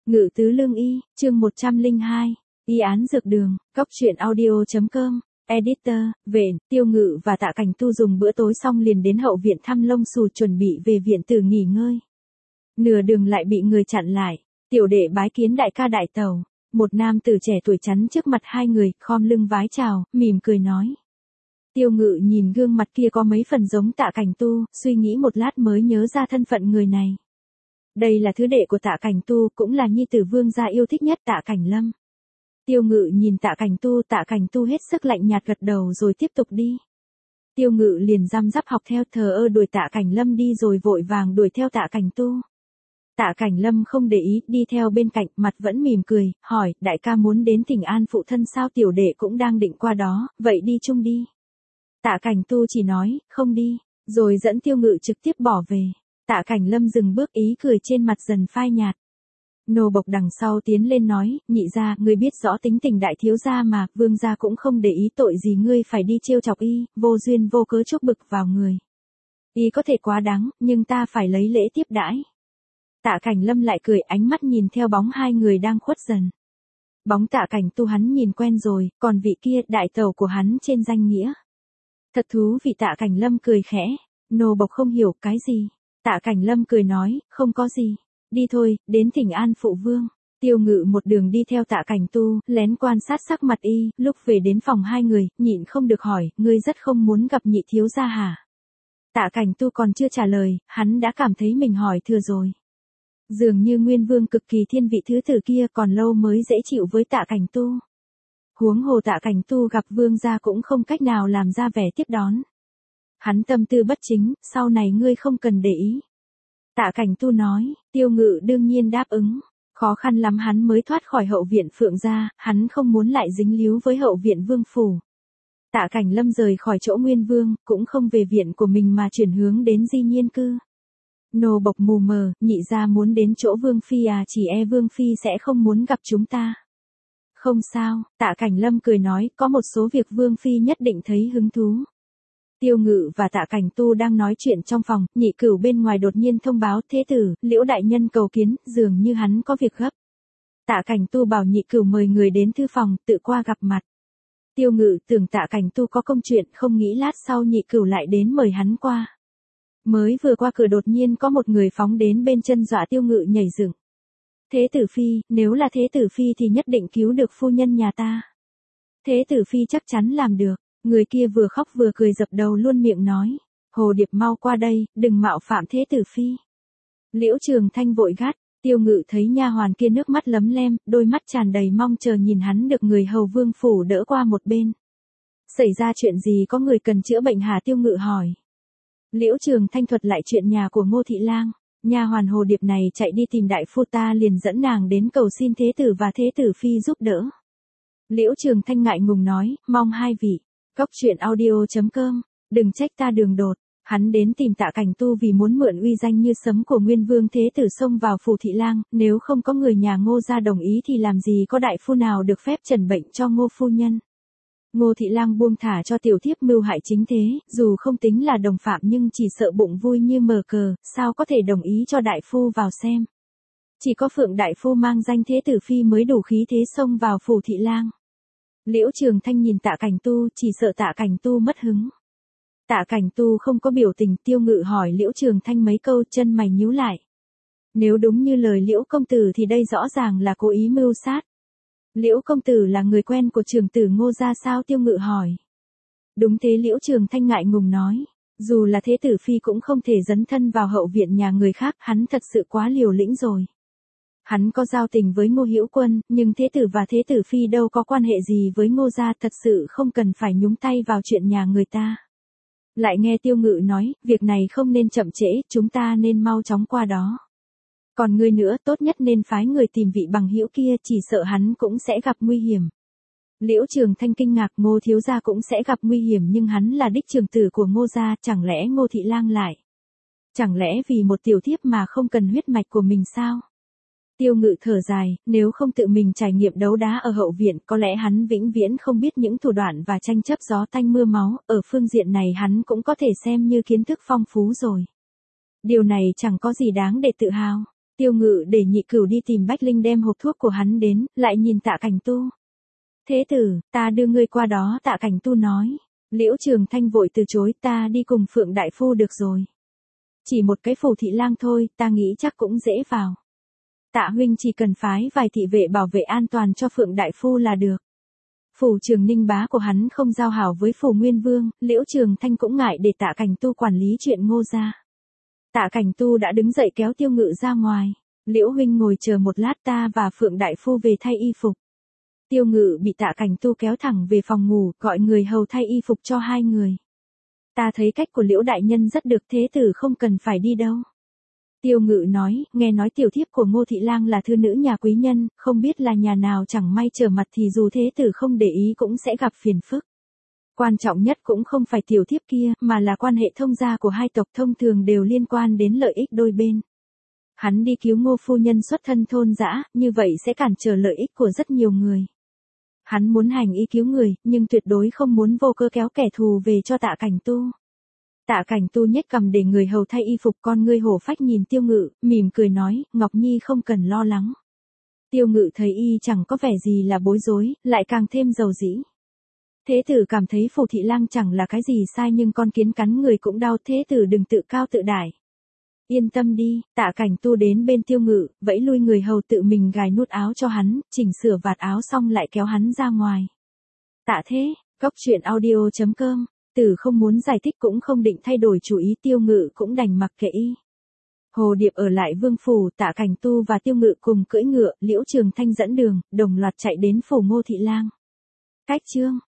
Ngự tứ lương y, chương 102, y án dược đường, cóc truyện audio.com, editor, Vệ, Tiêu Ngự và Tạ Cảnh Tu dùng bữa tối xong liền đến hậu viện thăm Lông Xù chuẩn bị về viện tử nghỉ ngơi. Nửa đường lại bị người chặn lại, tiểu đệ bái kiến đại ca đại tẩu, một nam tử trẻ tuổi chắn trước mặt hai người, khom lưng vái chào, mỉm cười nói. Tiêu Ngự nhìn gương mặt kia có mấy phần giống Tạ Cảnh Tu, suy nghĩ một lát mới nhớ ra thân phận người này. Đây là thứ đệ của Tạ Cảnh Tu, cũng là nhi tử vương gia yêu thích nhất Tạ Cảnh Lâm. Tiêu Ngự nhìn Tạ Cảnh Tu hết sức lạnh nhạt gật đầu rồi tiếp tục đi. Tiêu Ngự liền răm rắp học theo, thờ ơ đuổi Tạ Cảnh Lâm đi rồi vội vàng đuổi theo Tạ Cảnh Tu. Tạ Cảnh Lâm không để ý, đi theo bên cạnh, mặt vẫn mỉm cười, hỏi, đại ca muốn đến Thỉnh An phụ thân sao? Tiểu đệ cũng đang định qua đó, vậy đi chung đi. Tạ Cảnh Tu chỉ nói, không đi, rồi dẫn Tiêu Ngự trực tiếp bỏ về. Tạ Cảnh Lâm dừng bước, ý cười trên mặt dần phai nhạt. Nô bộc đằng sau tiến lên nói, nhị gia, ngươi biết rõ tính tình đại thiếu gia mà, vương gia cũng không để ý tội gì ngươi phải đi trêu chọc y, vô duyên vô cớ chuốc bực vào người. Y có thể quá đáng, nhưng ta phải lấy lễ tiếp đãi. Tạ Cảnh Lâm lại cười, ánh mắt nhìn theo bóng hai người đang khuất dần. Bóng Tạ Cảnh Tu hắn nhìn quen rồi, còn vị kia, đại tẩu của hắn trên danh nghĩa. Thật thú vị. Tạ Cảnh Lâm cười khẽ, nô bộc không hiểu cái gì. Tạ Cảnh Lâm cười nói, không có gì, đi thôi, đến Thỉnh An phụ vương. Tiêu Ngự một đường đi theo Tạ Cảnh Tu, lén quan sát sắc mặt y, lúc về đến phòng hai người, nhịn không được hỏi, ngươi rất không muốn gặp nhị thiếu gia hả? Tạ Cảnh Tu còn chưa trả lời, hắn đã cảm thấy mình hỏi thừa rồi. Dường như Nguyên Vương cực kỳ thiên vị thứ tử kia còn lâu mới dễ chịu với Tạ Cảnh Tu. Huống hồ Tạ Cảnh Tu gặp vương gia cũng không cách nào làm ra vẻ tiếp đón. Hắn tâm tư bất chính, sau này ngươi không cần để ý. Tạ Cảnh Tu nói, Tiêu Ngự đương nhiên đáp ứng. Khó khăn lắm hắn mới thoát khỏi hậu viện Phượng gia, hắn không muốn lại dính líu với hậu viện Vương phủ. Tạ Cảnh Lâm rời khỏi chỗ Nguyên Vương, cũng không về viện của mình mà chuyển hướng đến Di Nhiên cư. Nô bộc mù mờ, nhị gia muốn đến chỗ Vương phi à? Chỉ e Vương phi sẽ không muốn gặp chúng ta. Không sao, Tạ Cảnh Lâm cười nói, có một số việc Vương phi nhất định thấy hứng thú. Tiêu Ngự và Tạ Cảnh Tu đang nói chuyện trong phòng, Nhị Cửu bên ngoài đột nhiên thông báo, thế tử, Liễu đại nhân cầu kiến, dường như hắn có việc gấp. Tạ Cảnh Tu bảo Nhị Cửu mời người đến thư phòng, tự qua gặp mặt. Tiêu Ngự tưởng Tạ Cảnh Tu có công chuyện, không nghĩ lát sau Nhị Cửu lại đến mời hắn qua. Mới vừa qua cửa đột nhiên có một người phóng đến bên chân dọa Tiêu Ngự nhảy dựng. Thế tử phi, nếu là thế tử phi thì nhất định cứu được phu nhân nhà ta. Thế tử phi chắc chắn làm được. Người kia vừa khóc vừa cười dập đầu luôn miệng nói. Hồ Điệp mau qua đây, đừng mạo phạm thế tử phi. Liễu Trường Thanh vội gắt. Tiêu Ngự thấy nha hoàn kia nước mắt lấm lem, đôi mắt tràn đầy mong chờ nhìn hắn được người hầu vương phủ đỡ qua một bên. Xảy ra chuyện gì, có người cần chữa bệnh hả? Tiêu Ngự hỏi. Liễu Trường Thanh thuật lại chuyện nhà của Ngô Thị Lang. Nha hoàn Hồ Điệp này chạy đi tìm đại phu, ta liền dẫn nàng đến cầu xin thế tử và thế tử phi giúp đỡ. Liễu Trường Thanh ngại ngùng nói, mong hai vị. Cóc truyện audio.com, đừng trách ta đường đột. Hắn đến tìm Tạ Cảnh Tu vì muốn mượn uy danh như sấm của Nguyên Vương thế tử xông vào phủ Thị Lang, nếu không có người nhà Ngô gia đồng ý thì làm gì có đại phu nào được phép trần bệnh cho Ngô phu nhân. Ngô Thị Lang buông thả cho tiểu thiếp mưu hại chính thế, dù không tính là đồng phạm nhưng chỉ sợ bụng vui như mờ cờ, sao có thể đồng ý cho đại phu vào xem. Chỉ có Phượng đại phu mang danh thế tử phi mới đủ khí thế xông vào phủ Thị Lang. Liễu Trường Thanh nhìn Tạ Cảnh Tu, chỉ sợ Tạ Cảnh Tu mất hứng. Tạ Cảnh Tu không có biểu tình. Tiêu Ngự hỏi Liễu Trường Thanh mấy câu, chân mày nhíu lại. Nếu đúng như lời Liễu công tử thì đây rõ ràng là cố ý mưu sát. Liễu công tử là người quen của trưởng tử Ngô gia sao? Tiêu Ngự hỏi. Đúng thế. Liễu Trường Thanh ngại ngùng nói. Dù là thế tử phi cũng không thể dấn thân vào hậu viện nhà người khác, hắn thật sự quá liều lĩnh rồi. Hắn có giao tình với Ngô Hữu Quân, nhưng thế tử và thế tử phi đâu có quan hệ gì với Ngô gia, thật sự không cần phải nhúng tay vào chuyện nhà người ta. Lại nghe Tiêu Ngự nói, việc này không nên chậm trễ, chúng ta nên mau chóng qua đó. Còn ngươi nữa, tốt nhất nên phái người tìm vị bằng hữu kia, chỉ sợ hắn cũng sẽ gặp nguy hiểm. Liễu Trường Thanh kinh ngạc, Ngô thiếu gia cũng sẽ gặp nguy hiểm, nhưng hắn là đích trưởng tử của Ngô gia, chẳng lẽ Ngô Thị Lang lại? Chẳng lẽ vì một tiểu thiếp mà không cần huyết mạch của mình sao? Tiêu Ngự thở dài, nếu không tự mình trải nghiệm đấu đá ở hậu viện, có lẽ hắn vĩnh viễn không biết những thủ đoạn và tranh chấp gió tanh mưa máu, ở phương diện này hắn cũng có thể xem như kiến thức phong phú rồi. Điều này chẳng có gì đáng để tự hào. Tiêu Ngự để Nhị Cửu đi tìm Bách Linh đem hộp thuốc của hắn đến, lại nhìn Tạ Cảnh Tu. Thế tử, ta đưa ngươi qua đó, Tạ Cảnh Tu nói. Liễu Trường Thanh vội từ chối, ta đi cùng Phượng Đại Phu được rồi. Chỉ một cái phủ thị lang thôi, ta nghĩ chắc cũng dễ vào. Tạ huynh chỉ cần phái vài thị vệ bảo vệ an toàn cho Phượng Đại Phu là được. Phủ Trường Ninh bá của hắn không giao hảo với phủ Nguyên Vương, Liễu Trường Thanh cũng ngại để Tạ Cảnh Tu quản lý chuyện Ngô gia. Tạ Cảnh Tu đã đứng dậy kéo Tiêu Ngự ra ngoài. Liễu huynh ngồi chờ một lát, ta và Phượng Đại Phu về thay y phục. Tiêu Ngự bị Tạ Cảnh Tu kéo thẳng về phòng ngủ, gọi người hầu thay y phục cho hai người. Ta thấy cách của Liễu đại nhân rất được, thế tử không cần phải đi đâu. Tiêu Ngự nói, nghe nói tiểu thiếp của Ngô Thị Lang là thư nữ nhà quý nhân, không biết là nhà nào chẳng may trở mặt thì dù thế tử không để ý cũng sẽ gặp phiền phức. Quan trọng nhất cũng không phải tiểu thiếp kia, mà là quan hệ thông gia của hai tộc thông thường đều liên quan đến lợi ích đôi bên. Hắn đi cứu Ngô phu nhân xuất thân thôn dã, như vậy sẽ cản trở lợi ích của rất nhiều người. Hắn muốn hành ý cứu người, nhưng tuyệt đối không muốn vô cớ kéo kẻ thù về cho Tạ Cảnh Tu. Tạ Cảnh Tu nhếch cằm để người hầu thay y phục, con ngươi hổ phách nhìn Tiêu Ngự, mỉm cười nói, Ngọc Nhi không cần lo lắng. Tiêu Ngự thấy y chẳng có vẻ gì là bối rối, lại càng thêm dầu dĩ. Thế tử cảm thấy phủ thị lang chẳng là cái gì sai, nhưng con kiến cắn người cũng đau, thế tử đừng tự cao tự đại. Yên tâm đi. Tạ Cảnh Tu đến bên Tiêu Ngự, vẫy lui người hầu tự mình gài nút áo cho hắn, chỉnh sửa vạt áo xong lại kéo hắn ra ngoài. Tạ thế, Cốc truyện audio.com, Tử không muốn giải thích cũng không định thay đổi chủ ý, Tiêu Ngự cũng đành mặc kệ y. Hồ Điệp ở lại vương phủ, Tạ Cảnh Tu và Tiêu Ngự cùng cưỡi ngựa, Liễu Trường Thanh dẫn đường, đồng loạt chạy đến phủ Ngô Thị Lang. Cách chương